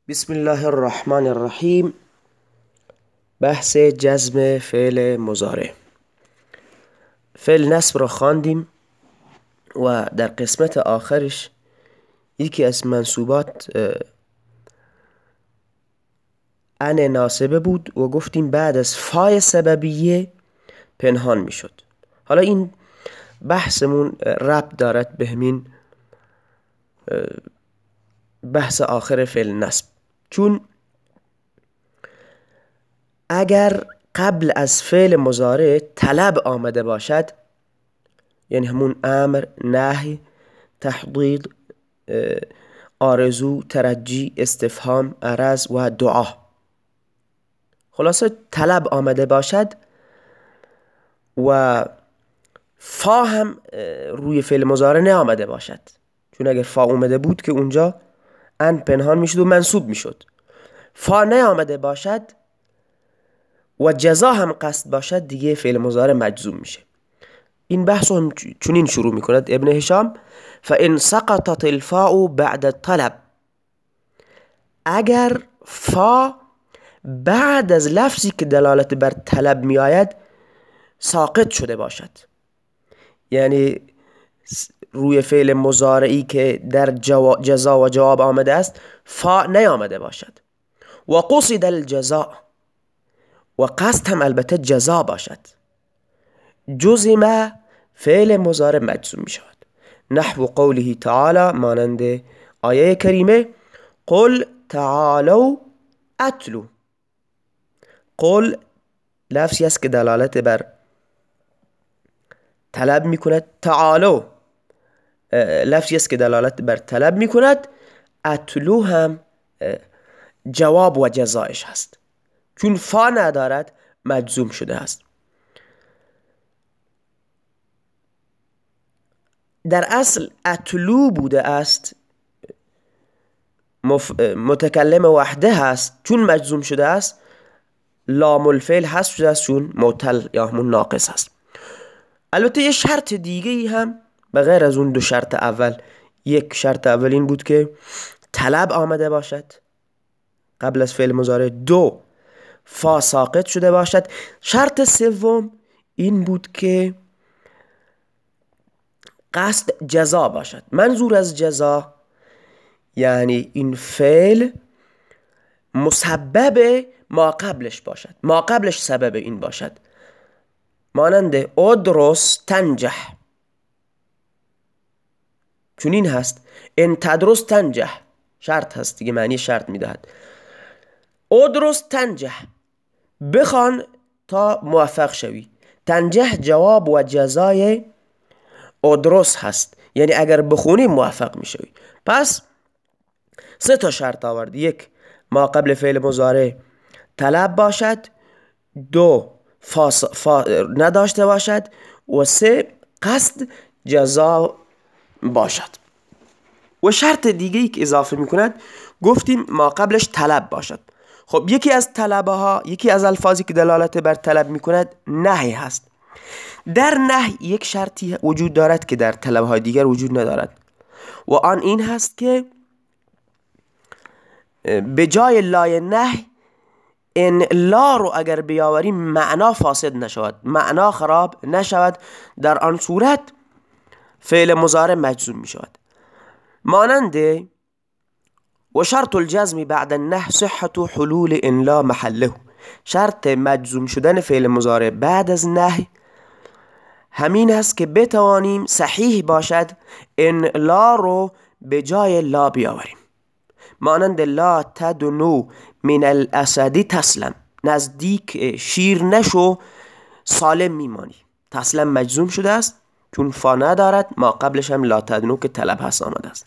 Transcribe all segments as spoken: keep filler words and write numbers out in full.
بسم الله الرحمن الرحیم. بحث جزم فعل مضارع. فعل نصب را خواندیم و در قسمت آخرش یکی از منصوبات ان ناسبه بود و گفتیم بعد از فای سببیه پنهان می شد. حالا این بحثمون ربط دارد به همین بحث آخر فعل نصب، چون اگر قبل از فعل مضارع طلب آمده باشد، یعنی همون امر، نهی، تحضیض، آرزو، ترجی، استفهام، عرض و دعا، خلاصه طلب آمده باشد و فا هم روی فعل مضارع نه آمده باشد، چون اگر فا اومده بود که اونجا ان پنهان میشد و منصوب میشد. فا نه آمده باشد و جزا هم قصد باشد، دیگه فعل مضارع مجزوم میشه. این بحث هم چنین شروع میکند ابن هشام: فإن سقطت الفاء بعد الطلب، اگر فا بعد از لفظی که دلالت بر طلب می آید ساقط شده باشد، یعنی روی فعل مضارعی که در جزا و جواب آمده است فا نیامده باشد. و قصد الجزاء، و قصد هم البته جزا باشد، جزم فعل مضارع مجزوم می شود. نحو قوله تعالی، مانند آیه کریمه: قل تعالوا اتلو. قل لفظی است که دلالت بر طلب می کند، تعالوا لفظی است که دلالت بر طلب می کند، اتلو هم جواب و جزایش هست، چون فا ندارد مجزوم شده است. در اصل اتلو بوده است، متکلم وحده هست، چون مجزوم شده است لام الفعل حذف شده است، چون معتل یا همون ناقص است. البته یه شرط دیگه ای هم به غیر از اون دو شرط اول، یک شرط اول این بود که طلب آمده باشد قبل از فعل مضارع، دو فا ساقط شده باشد. شرط سوم این بود که قصد جزا باشد. منظور از جزا یعنی این فعل مسبب ما قبلش باشد، ما قبلش سبب این باشد، مانند ادرس تنجح، چون این هست ان تدرس تنجح، شرط هست دیگه، معنی شرط میدهد. ادرس تنجح، بخوان تا موفق شوی. تنجح جواب و جزای ادرس هست، یعنی اگر بخونی موفق میشوی. پس سه تا شرط آورد: یک، ما قبل فعل مضارع طلب باشد، دو فا, فا نداشته باشد، و سه قصد جزا باشد. و شرط دیگه ای که اضافه میکند گفتیم ما قبلش طلب باشد. خب یکی از طلبه ها، یکی از الفاظی که دلالت بر طلب میکند نهی هست. در نهی یک شرطی وجود دارد که در طلبه های دیگر وجود ندارد، و آن این هست که به جای لای نهی ان لا رو اگر بیاوریم معنا فاسد نشود، معنا خراب نشود، در آن صورت فعل مضارع مجزوم می شود. مانند و شرط الجزم بعد النهی صحة حلول ان لا محله، شرط مجزوم شدن فعل مضارع بعد از نهی همین است که بتوانیم صحیح باشد ان لا رو به جای لا بیاوریم. مانند لا تدنو من الاسد تسلم، نزدیک شیر نشو سالم میمانی. تسلم مجزوم شده است چون فا ندارد، ما قبلش هم لا تدنو که طلب هست آمده است.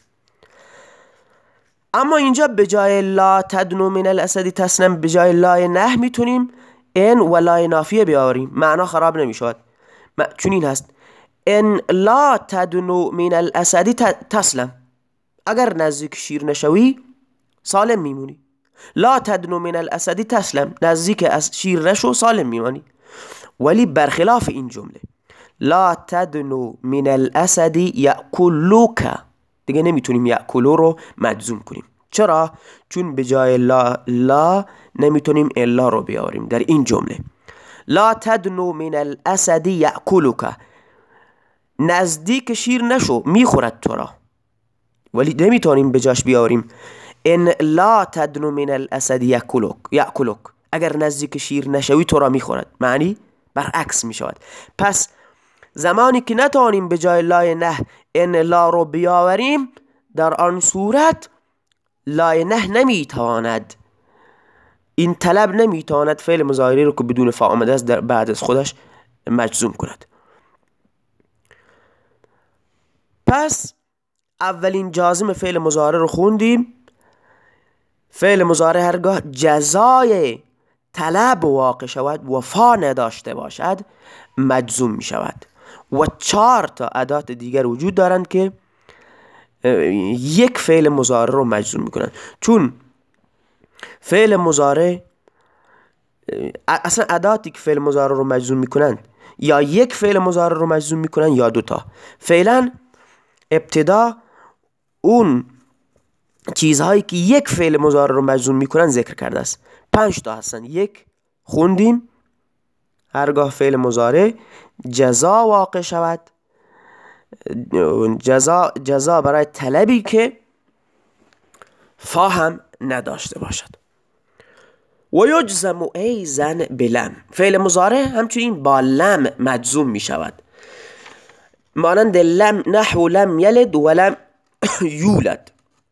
اما اینجا به جای لا تدنو من الاسد تسلم به جای لای نه میتونیم ان و لای نافیه بیاوریم، معنا خراب نمیشود، چون این هست ان لا تدنو من الاسد تسلم، اگر نزدیک شیر نشوی سالم میمونی. لا تدنو من الاسد تسلم، نزدیک از شیر نشو سالم میمانی. ولی برخلاف این جمله لا تدنو من الاسد یأکلوک، دیگه نمیتونیم یأکلو رو مجزوم کنیم، چرا؟ چون به جای لا لا نمیتونیم الا رو بیاریم در این جمله. لا تدنو من الاسد یأکلک، نزدیک شیر نشو میخورد تو را، ولی نمیتونیم به جاش بیاریم ان لا تدنو من الاسد یأکلک یأکلک، اگر نزدیک شیر نشوی تو را میخورد، معنی برعکس میشود. پس زمانی که نتوانیم به جای لای نه ان لا رو بیاوریم، در آن صورت لای نه نمیتواند، این طلب نمیتواند فعل مضارعی رو که بدون فا آمده است در بعد از خودش مجزوم کند. پس اولین جازم فعل مضارع رو خوندیم. فعل مضارع هرگاه جزای طلب واقع شود و فا نداشته باشد مجزوم می شود. و چهار تا ادات دیگر وجود دارند که یک فعل مضارع رو مجزوم می کنند. چون فعل مضارع، اصلا اداتی که فعل مضارع رو مجزوم می کنند یا یک فعل مضارع رو مجزوم می کنند یا دوتا. فعلا ابتدا اون چیزهایی که یک فعل مضارع رو مجزوم می کنند ذکر کرده است. پنج تا هستن. یک خوندیم، هرگاه فعل مضارع جزا واقع شود، جزا جزا برای طلبی که فا هم نداشته باشد. و یجزم ایضا بلم، فعل مضارع همچنین با لم مجزوم می شود، مانند لم نحو لم یلد و لم یولد.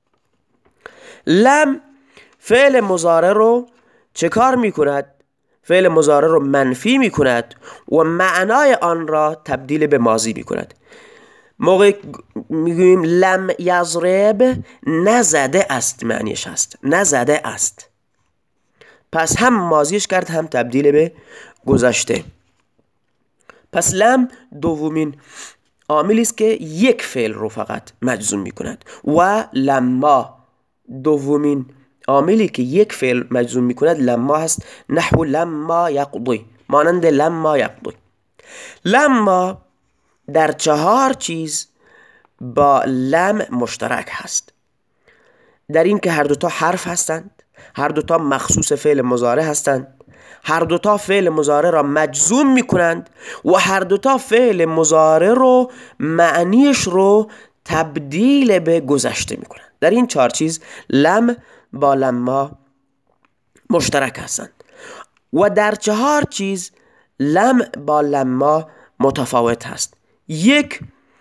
لم فعل مضارع رو چه کار می کند؟ فعل مضارع رو منفی می کند و معنای آن را تبدیل به ماضی می کند. موقع میگوییم لم یضرب، نزده است معنیش هست، نزده است. پس هم ماضیش کرد هم تبدیل به گذشته. پس لم دومین عاملی است که یک فعل رو فقط مجزوم می کند و لما دومین عاملی که یک فعل مجزوم می کند لما هست، نحو لما یقضی، مانند لما یقضی. لما در چهار چیز با لم مشترک هست، در این که هر دوتا حرف هستند، هر دوتا مخصوص فعل مضارع هستند، هر دوتا فعل مضارع را مجزوم می کنند و هر دوتا فعل مضارع رو معنیش رو تبدیل به گذشته می کنند. در این چهار چیز لم با لما مشترک هستند و در چهار چیز لم با لما متفاوت هست. یک،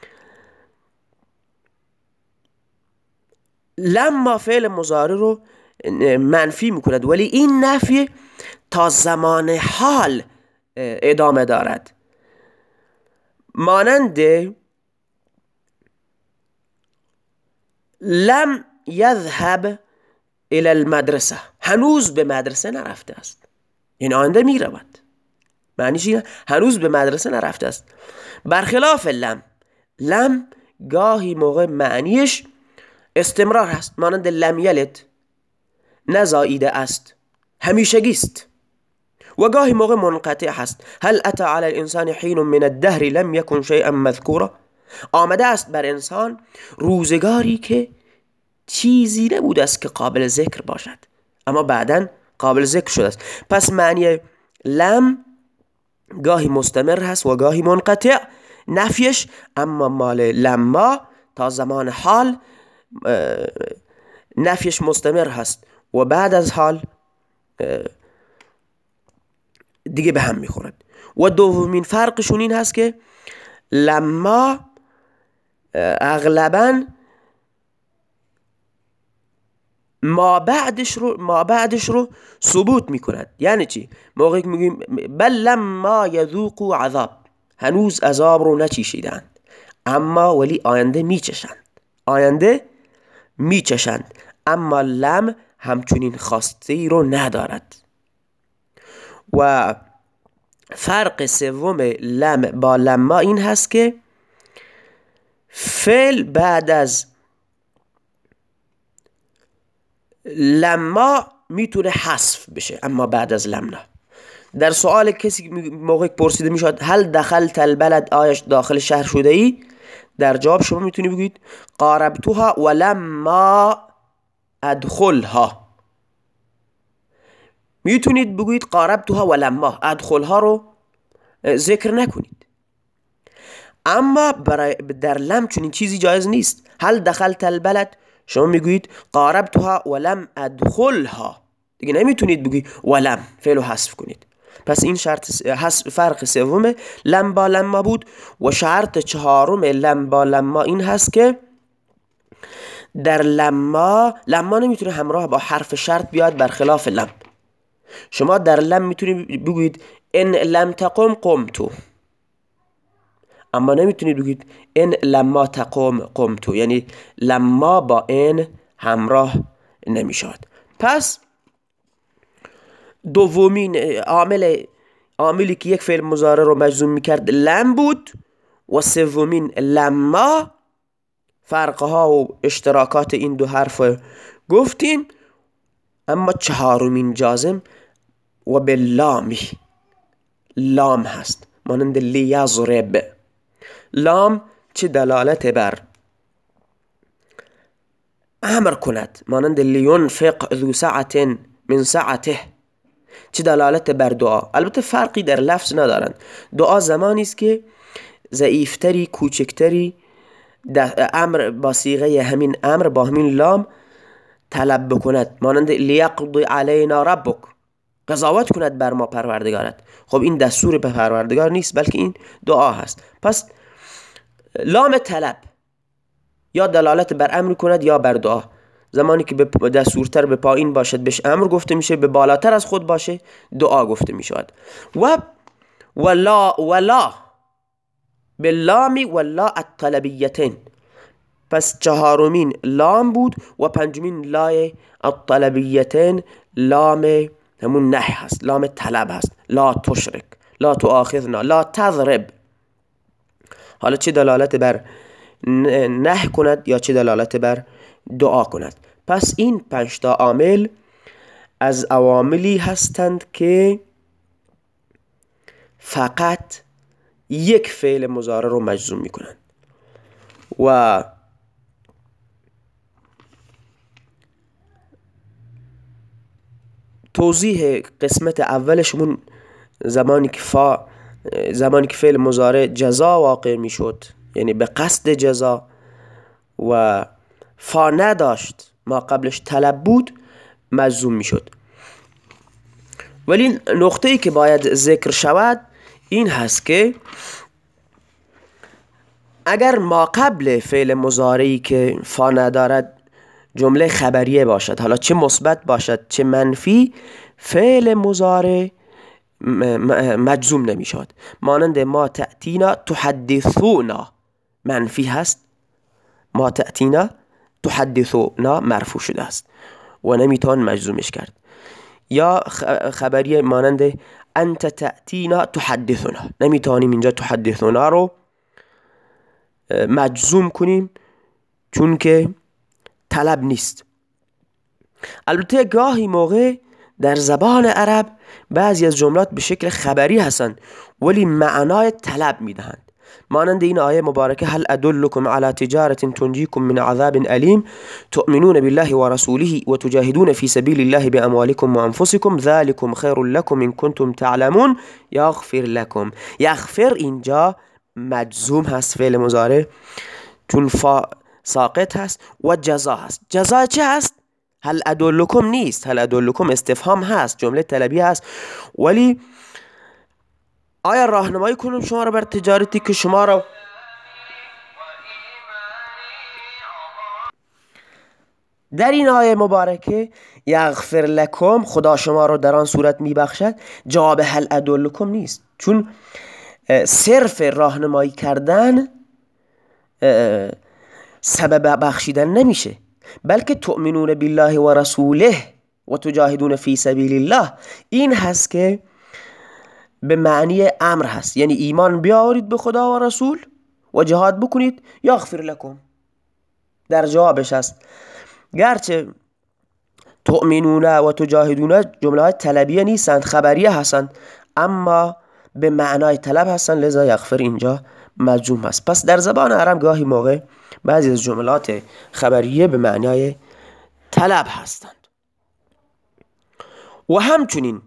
لما فعل مضارع رو منفی میکند ولی این نفی تا زمان حال ادامه دارد، مانند لم یذهب الى المدرسه، هنوز به مدرسه نرفته است، این آینده میرود، معنیش اینه هنوز به مدرسه نرفته است. برخلاف لم، لم گاهی موقع معنیش استمرار هست، مانند لم یلد، نزاییده است، همیشگی است. و گاهی موقع منقطع هست، هل اتى على الانسان حین من الدهر لم یکن شیئا مذکورا، آمده است بر انسان روزگاری که چیزی نبوده است که قابل ذکر باشد اما بعداً قابل ذکر شده است. پس معنی لم گاهی مستمر هست و گاهی منقطع نفیش، اما مال لما تا زمان حال نفیش مستمر هست و بعد از حال دیگه به هم میخورد. و دومین فرقشون این هست که لما اغلباً ما بعدش رو ما بعدش رو ثبوت میکند. یعنی چی؟ موقعی که میگیم بل لما یذوقوا عذاب، هنوز عذاب رو نچشیدند اما ولی آینده میچشند، آینده میچشند، اما لم همچنین خواسته رو ندارد. و فرق سوم لم با لما این هست که فعل بعد از لما میتونه حذف بشه اما بعد از لم نه. در سوال کسی موقع پرسیده میشد هل دخلت البلد، آیا داخل شهر شده ای، در جواب شما میتونی بگید قاربتوها ولما ادخلها. میتونید بگویید قاربتها ولما، ادخلها رو ذکر نکنید. اما برای در لم چنین چیزی جایز نیست. هل دخلت البلد، شما میگویید قاربتها ولم ادخلها، دیگه نمیتونید بگویید ولم، فعل رو حذف کنید. پس این شرط فرق سوم لم با لما بود. و شرط چهارم لم با لما این هست که در لما لما نمیتونه همراه با حرف شرط بیاد، برخلاف لم. شما در لم میتونید بگویید ان لم تقم قمتو، اما نمیتونید بگید ان لما تقم قمتو، یعنی لما با ان همراه نمیشود. پس دومین عامل عاملی که یک فعل مضارع رو مجزوم میکرد لم بود، و سومین لما. فرقها و اشتراکات این دو حرف گفتیم. اما چهارمین جازم و باللامی، لام هست، مانند لیضرب. لام چه دلالت بر امر کند، مانند لینفق ذو سعت من سعته، چه دلالت بر دعا. البته فرقی در لفظ ندارند. دعا زمانی است که ضعیفتری، کوچکتری امر با صیغه همین امر با همین لام طلب بکند، مانند لیقضی علینا ربک، قضاوت کند بر ما پروردگارت. خب این دستور به پروردگار نیست، بلکه این دعا هست. پس لام طلب یا دلالت بر امر کند یا بر دعا. زمانی که به دستورتر به پایین باشد بهش امر گفته میشه، به بالاتر از خود باشه دعا گفته میشود. و ولا ولا باللامی ولا الطلبیتین. پس چهارمین لام بود و پنجمین لای الطلبیتین لام همون نه هست، لام طلب هست. لا تشرک، لا تؤاخذنا، لا تضرب. حالا چه دلالت بر نه کند یا چه دلالت بر دعا کند. پس این پنج تا عامل از عواملی هستند که فقط یک فعل مضارع رو مجزوم میکنند. و توضیح قسمت اولشمون زمانی که فا زمانی که فعل مضارع جزا واقع میشد، یعنی به قصد جزا، و فا نداشت ما قبلش طلب بود، مجزوم میشد. ولی نقطه ای که باید ذکر شود این هست که اگر ما قبل فعل مضارعی که فا ندارد جمله خبریه باشد، حالا چه مثبت باشد چه منفی، فعل مضارع مجزوم نمیشد. مانند ما تأتینا تحدثونا منفی هست، ما تأتینا تحدثونا مرفوع شده است و نمیتوان مجزومش کرد. یا خبریه مانند انت تأتینا تحدثونا، نمیتوانیم اینجا تحدثونا رو مجزوم کنیم چون که طلب نیست. البته گاهی موقع در زبان عرب بعضی از جملات به شکل خبری هستند ولی معنای طلب میدهند، مانند این آیه مبارکه هل ادلکم علی تجارة تنجیکم من عذاب علیم تؤمنون بالله و رسوله و تجاهدون فی سبیل الله باموالکم و انفسکم ذلکم خیر لکم ان کنتم تعلمون یغفر لکم. یغفر اینجا مجزوم هست فعل مضارع چون فا ساقط هست و جزا هست. جزا چه هست؟ هل ادلکم نیست، هل ادلکم استفهام هست، جمله طلبی هست. ولی آیا راهنمایی کنم شما را بر تجارتی که شما را در این آیه مبارکه یغفر لکم، خدا شما را در آن صورت میبخشد، جواب هل ادلکم نیست، چون صرف راهنمایی کردن سبب بخشیدن نمیشه، بلکه تؤمنون بالله و رسوله و تجاهدون فی سبیل الله این هست که به معنی امر هست، یعنی ایمان بیاورید به خدا و رسول و جهاد بکنید یغفر لکم در جوابش هست. گرچه تؤمنون و تجاهدون جمله های طلبیه نیستند، خبریه هستند، اما به معنای طلب هستند، لذا یغفر اینجا مجزوم هست. پس در زبان عرب گاهی موقع بعضی از جملات خبریه به معنای طلب هستند. و همچنین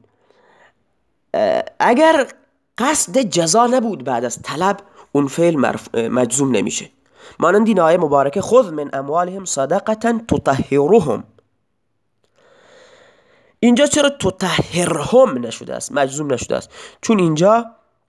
اگر قصد جزا نبود بعد از طلب، اون فعل مجزوم نمیشه. مانند این آیه مبارکه خذ من اموالهم صدقه تطهرهم. اینجا چرا تطهرهم نشده است، مجزوم نشده است؟ چون اینجا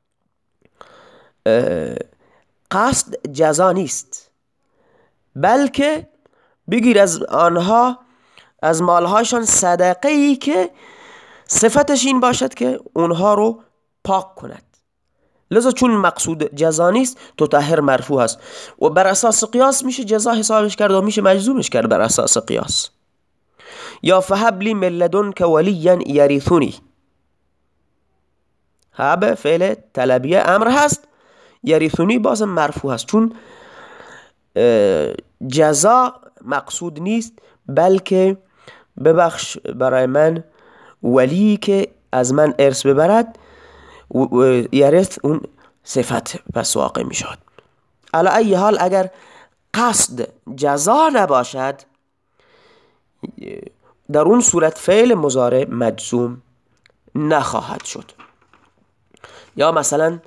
قصد جزا نیست، بلکه بگیر از آنها، از مالهاشان صدقه ای که صفتش این باشد که اونها رو پاک کند. لذا چون مقصود جزا نیست، تطهر مرفوع است و بر اساس قیاس میشه جزا حسابش کرد و میشه مجزومش کرد بر اساس قیاس. یا فهب لی من لدنک ولیا یریثنی. هب فعل طلبیه امر هست، یریثنی بازم مرفوع هست، چون جزا مقصود نیست، بلکه ببخش برای من ولی که از من ارث ببرد، یرث اون صفت پس واقع می شود. علی ای حال اگر قصد جزا نباشد، در اون صورت فعل مضارع مجزوم نخواهد شد. یا مثلا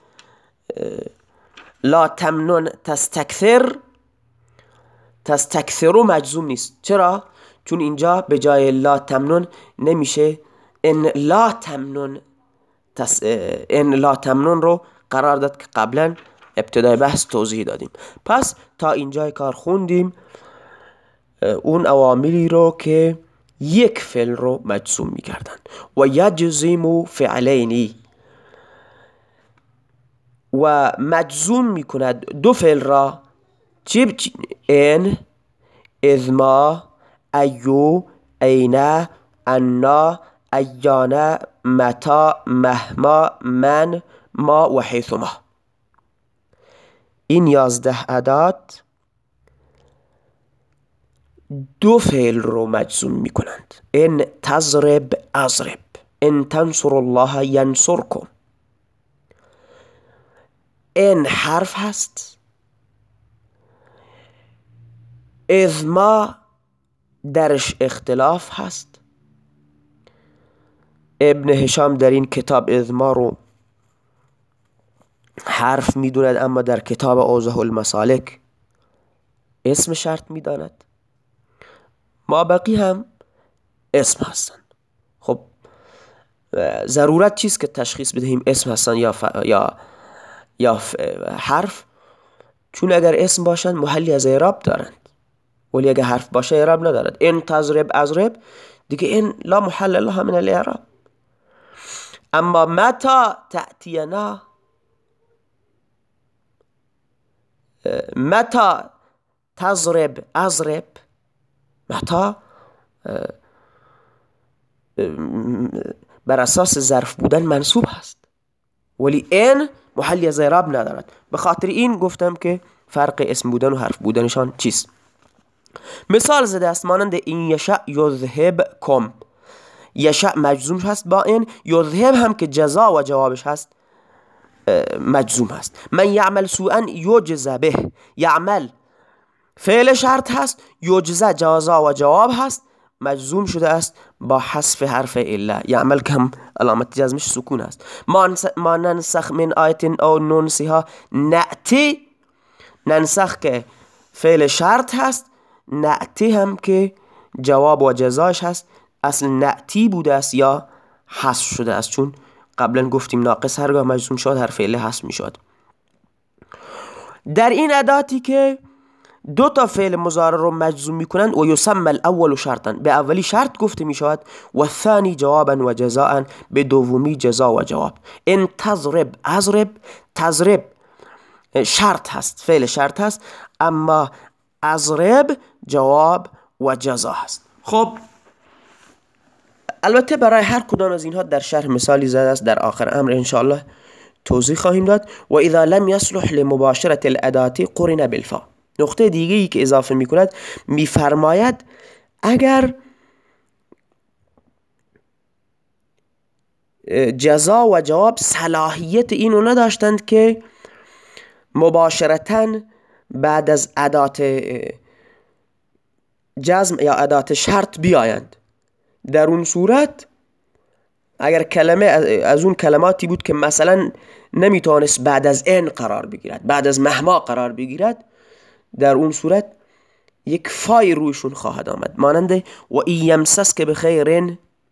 لا تمنن تستکثر، تستکثرو مجزوم نیست. چرا؟ چون اینجا به جای لا تمنن نمیشه ان لا تمنن تس... ان لا تمنن رو قرار داد که قبلا ابتدای بحث توضیح دادیم. پس تا اینجای کار خوندیم اون عواملی رو که یک فعل رو مجزوم میکردن. و یجزم فعلینی، و مجزوم میکند دو فعل را، چی ان، اذما، ایو، اینا، انا، ایانا، متا، مهما، من، ما و حیثما. این یازده عدد دو فعل رو مجزوم می کنند. ان تضرب اضرب، ان تنصر الله ینصرکم. ان حرف هست، اذما درش اختلاف هست. ابن هشام در این کتاب اذما رو حرف می دوند، اما در کتاب اوضح المسالک اسم شرط می داند. ما بقی هم اسم هستن. خب ضرورت چیست که تشخیص بدهیم اسم هستن یا ف... یا یا ف... حرف؟ چون اگر اسم باشند محلی از اعراب دارند، ولی اگر حرف باشه اعراب ندارد. ان تضرب اضرب دیگه این لا محل لها من الاعراب. اما متا تأتینا، متا تضرب اضرب، متا بر اساس ظرف بودن منصوب هست، ولی این محلی از اعراب ندارد. به خاطر این گفتم که فرق اسم بودن و حرف بودنشان چیست. مثال زده است مانند این یشاء یذهب کم. یشاء مجزوم هست با این، یذهب هم که جزا و جوابش هست مجزوم هست. من یعمل سوءا یجزا به، یعمل فعل شرط هست، یجزا جزا و جواب هست، مجزوم شده است با حذف حرف الا. یعمل کم علامت جزمش سکون است. ما ننسخ من آیت او ننسیها نأتی، ننسخ که فعل شرط هست، نأتی هم که جواب و جزاش هست. اصل نأتی بوده است یا حذف شده است، چون قبلا گفتیم ناقص هرگاه مجزوم شد هر فعل حذف می شد. در این اداتی که دو تا فعل مضارع رو مجزوم می کنند و یسمى الاول شرطا، به اولی شرط گفته می شود، و الثانی جوابا و جزاء، به دومی جزا و جواب. ان تضرب اضرب، تضرب شرط هست، فعل شرط هست، اما اضرب جواب و جزا هست. خب البته برای هر کدام از اینها در شرح مثالی زده است، در آخر امر انشاءالله توضیح خواهیم داد. و اذا لم يصلح لمباشرة الاداة قرن بالفاء. نقطه دیگه ای که اضافه می کند، می فرماید اگر جزا و جواب صلاحیت اینو نداشتند که مباشرتاً بعد از ادات جزم یا ادات شرط بیایند. در اون صورت اگر کلمه از اون کلماتی بود که مثلا نمیتونست بعد از ان قرار بگیرد، بعد از مهما قرار بگیرد، در اون صورت یک فای روشون خواهد آمد، مانند و این یمسسک بخیر.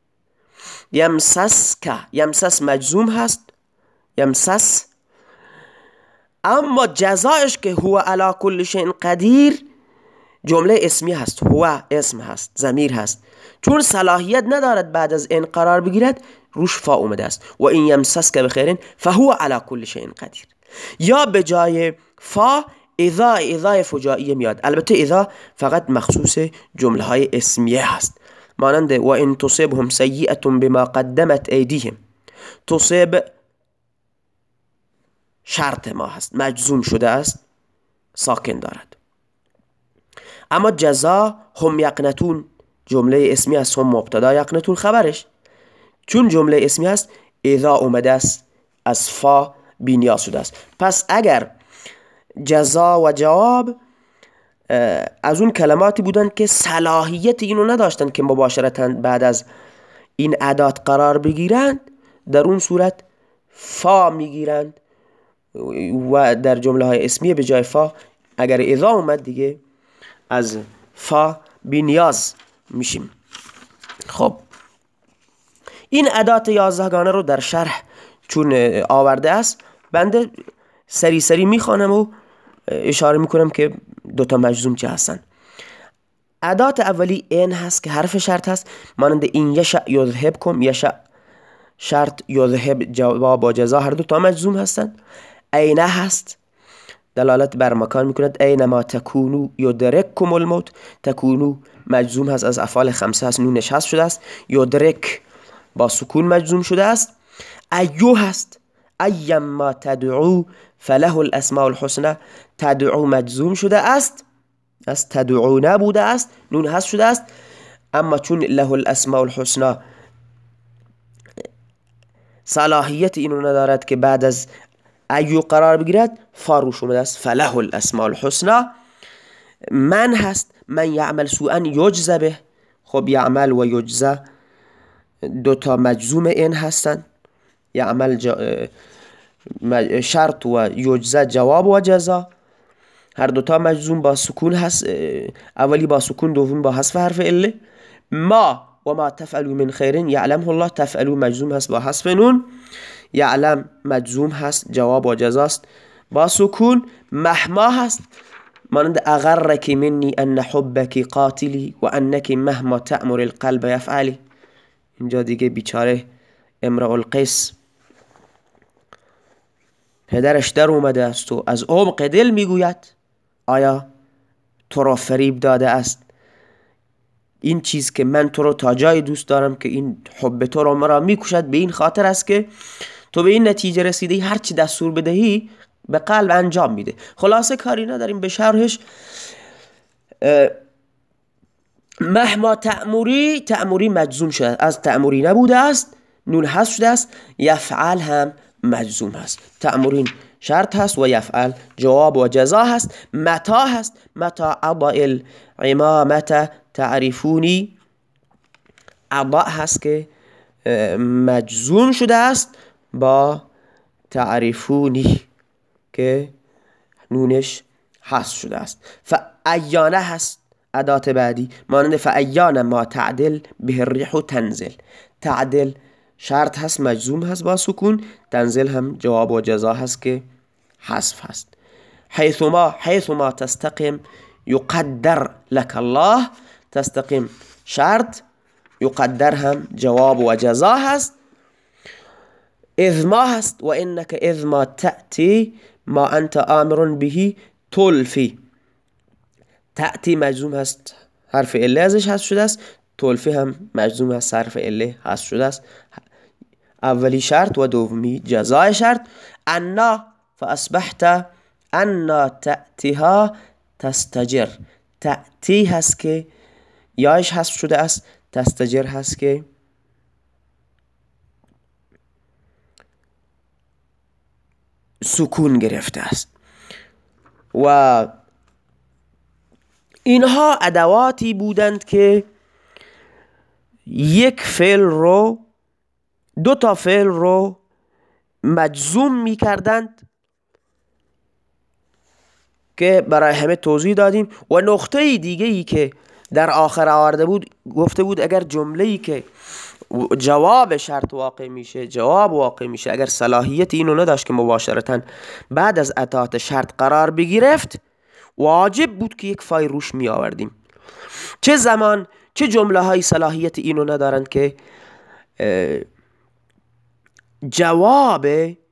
یمسسک، یمسس مجزوم هست، یمسس، اما جزایش که هو علی کل شیء قدیر جمله اسمی هست، هو اسم هست، ضمیر هست، چون صلاحیت ندارد بعد از این قرار بگیرد روش فا اومده است. و این یمسسک بخیر فهو علی کل شیء قدیر. یا به جای فا اذا، اذا فجائیه میاد، البته اذا فقط مخصوص جمله های اسمیه هست، مانند و ان تصبهم سیئة بما قدمت ایدیهم. تصب شرط ما هست، مجزوم شده است، ساکن دارد. اما جزا هم یقنتون جمله اسمی است، هم مبتدا، یقنتون خبرش، چون جمله اسمی است اذا اومده است از فا بینیاز شده است. پس اگر جزا و جواب از اون کلماتی بودن که صلاحیت اینو نداشتن که مباشرتاً بعد از این ادات قرار بگیرند، در اون صورت فا میگیرند و در جمله های اسمیه به جای فا اگر اذا اومد دیگه از فا بی نیاز میشیم. خب این ادات یازدهگانه رو در شرح چون آورده است، بنده سری سری میخوانم و اشاره میکنم که دوتا مجزوم چه هستن. ادات اولی این هست که حرف شرط هست، مانند این یشع یذهبکم، یشع شرط، یذهب جواب و جزا، هر دو تا مجزوم هستند. اینه هست، دلالت بر مکان میکند، اینما تکونو یدرککم الموت، تکونو مجزوم هست، از افعال خمسه هست، نونش هست شده است، یدرک با سکون مجزوم شده است. ایو هست، ایما تدعو فله الاسماء الحسنى، تدعو مجزوم شده است، از تدعو نبوده است، نون هست شده است، اما چون له الاسماء الحسنى صلاحیت اینو ندارد که بعد از ایو قرار بگیرد، فاروش اومده است، فله الاسماء الحسنى. من هست، من یعمل سوءا یجزه به، خب یعمل و یجزه دوتا مجزوم این هستن، یعمل جا شرط و یجزه جواب و جزا، هر دوتا مجزوم با سکون هست، اولی با سکون، دوم با حذف حرف عله. ما و ما تفعلوا من خیر یعلمه الله، تفعلوا مجزوم هست با حذف نون، یعلم مجزوم هست، جواب و جزاست با سکون. مهما هست، مانند اغرک منی ان حبک قاتلی و انک مهما تأمر القلب یفعلی. اینجا دیگه بیچاره امرؤ القیس پدرش در اومده است و از عمق دل میگوید آیا تو را فریب داده است این چیز که من تو رو تا جای دوست دارم که این حب تو رو مرا میکشد، به این خاطر است که تو به این نتیجه رسیدی هر چی دستور بدهی به قلب انجام میده. خلاصه کاری نداریم به شرحش. مهما تأمری، تأمری مجزوم شده، از تأمری نبوده است، نون هست شده است، یفعل هم مجزوم هست، تأمرین شرط هست و یفعل جواب و جزا هست. متا هست، متا اضع العمامت تعرفونی، اضع هست که مجزوم شده است با تعرفونی که نونش هست شده است. فایانه هست ادات بعدی، مانند فایانه ما تعدل به الريح تنزل، تعدل شرط هست، مجزوم هست با سکون، تنزل هم جواب و جزا هست که حذف هست. حیثما، حیثما تستقیم یقدر لك الله، تستقیم شرط، یقدر هم جواب و جزا هست. اذ ما هست، و انک اذ ما تأتی ما انت آمر به تلفی، تأتی مجزوم هست، حرف اله ازش هست شده است، تلفی هم مجزوم هست، حرف اله هست شده است، اولی شرط و دومی جزای شرط. انا فاصبحت انا تأتیها تستجر، تأتی هست که یایش هست شده است، تستجر هست که سکون گرفته است. و اینها ادواتی بودند که یک فعل رو دو تا فعل رو مجزوم می کردند که برای همه توضیح دادیم. و نقطه دیگه ای که در آخر آورده بود گفته بود اگر جمله ای که جواب شرط واقع میشه جواب واقع میشه اگر صلاحیت اینو نداشت که مباشرتاً بعد از اتات شرط قرار بگیرفت واجب بود که یک فای روش می آوردیم. چه زمان چه جمله های صلاحیت اینو ندارند که جواب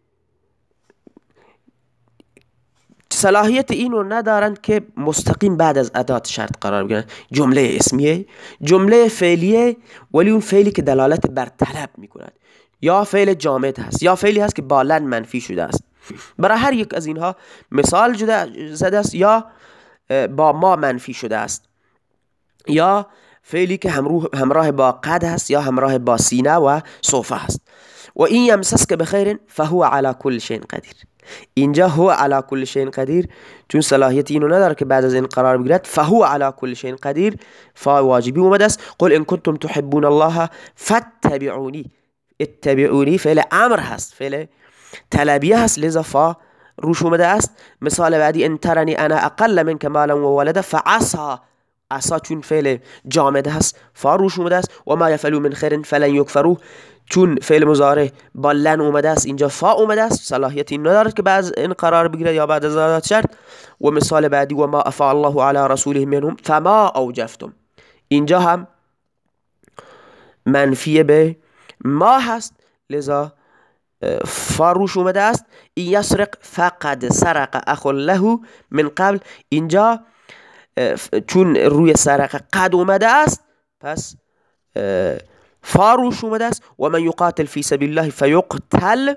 صلاحیت اینو ندارند که مستقیم بعد از ادات شرط قرار بگیرن. جمله اسمیه، جمله فعلیه ولی اون فعلی که دلالت بر طلب میکند، یا فعل جامد هست یا فعلی هست که با لن منفی شده است. برای هر یک از اینها مثال زده است، یا با ما منفی شده است، یا فعلی که همراه با قد هست یا همراه با سینه و سوف هست. و این یمسسک بخیر فهو علی کل شیء قدیر. اینجا هو علی کل شیء قدیر چون صلاحیت اینو نداره که بعد از این قرار بگیرد، فهو علی کل شیء قدیر فا واجبی اومده است. قل ان کنتم تحبون الله فاتبعونی. اتبعونی فعل امر هست، فعل طلبیه هست، لذا فا روش اومده است. مثال بعدی ان ترنی انا اقل منک مالا و ولدا فعصا. عصا چون فعل جامد هست فا روش اومده است. و ما یفعلوا من خیر فلن یکفروه چون فعل مضارع با لن اومده است اینجا فا اومده است، صلاحیتی ندارد که بعد این قرار بگیرد یا بعد از ادات شرط. و مثال بعدی و ما افاء الله علی رسوله منهم فما اوجفتم. اینجا هم منفی به ما هست لذا فا روش اومده است. این یسرق فقد سرق اخ له من قبل. اینجا چون روی سرق قد اومده است پس فا روش اومده است. و من یقاتل فی سبیل الله فیقتل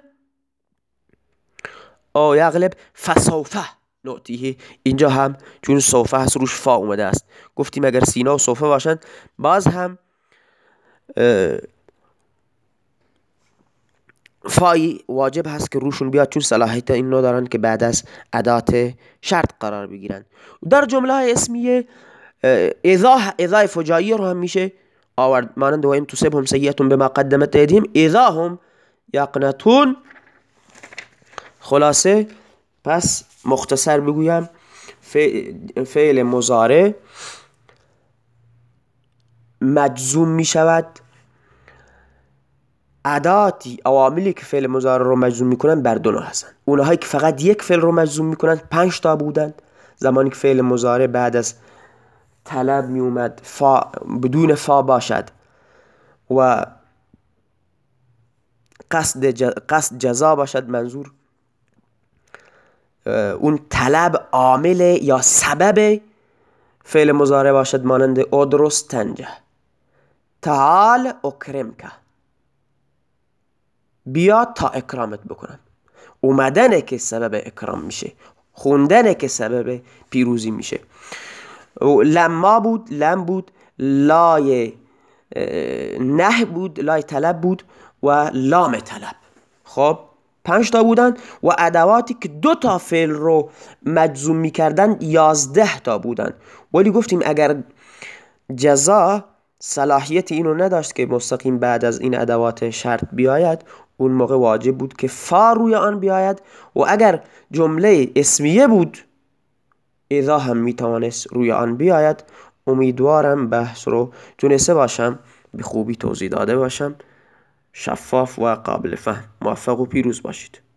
او یغلب فسوف نؤتیه. اینجا هم چون سوف هست روش فا اومده است. گفتیم اگر سینا و سوفه باشند باز هم فای واجب هست که روشون بیاد چون صلاحیت این ندارن که بعد از ادات شرط قرار بگیرن. در جمله اسمیه اذا اذا فجاییه رو هم میشه آورد، مانند و این تصبهم سیئة بما قدمت ایدیهم اذا هم یقنطون. خلاصه پس مختصر بگویم فعل مضارع مجزوم می شود، اداتی عواملی که فعل مضارع رو مجزوم میکنن بر دو نوع هستن. اونهایی که فقط یک فعل رو مجزوم میکنن پنج تا بودند. زمانی که فعل مضارع بعد از طلب می اومد فا بدون فا باشد و قصد جز... قصد جزا باشد، منظور اون طلب عامل یا سبب فعل مضارع باشد، مانند ادرس تنجه، تعال اکرمک، بیا تا اکرامت بکنم. اومدنه که سبب اکرام میشه، خوندنه که سبب پیروزی میشه. لما بود، لم بود، لای نه بود، لای طلب بود و لام طلب. خب پنج تا بودن و ادواتی که دو تا فعل رو مجزوم میکردن یازده تا بودن. ولی گفتیم اگر جزا صلاحیت اینو نداشت که مستقیم بعد از این ادوات شرط بیاید، اون موقع واجب بود که فا روی آن بیاید. و اگر جمله اسمیه بود اذا هم میتوانست روی آن بیاید. امیدوارم بحث رو تونسته باشم به خوبی توضیح داده باشم، شفاف و قابل فهم. موفق و پیروز باشید.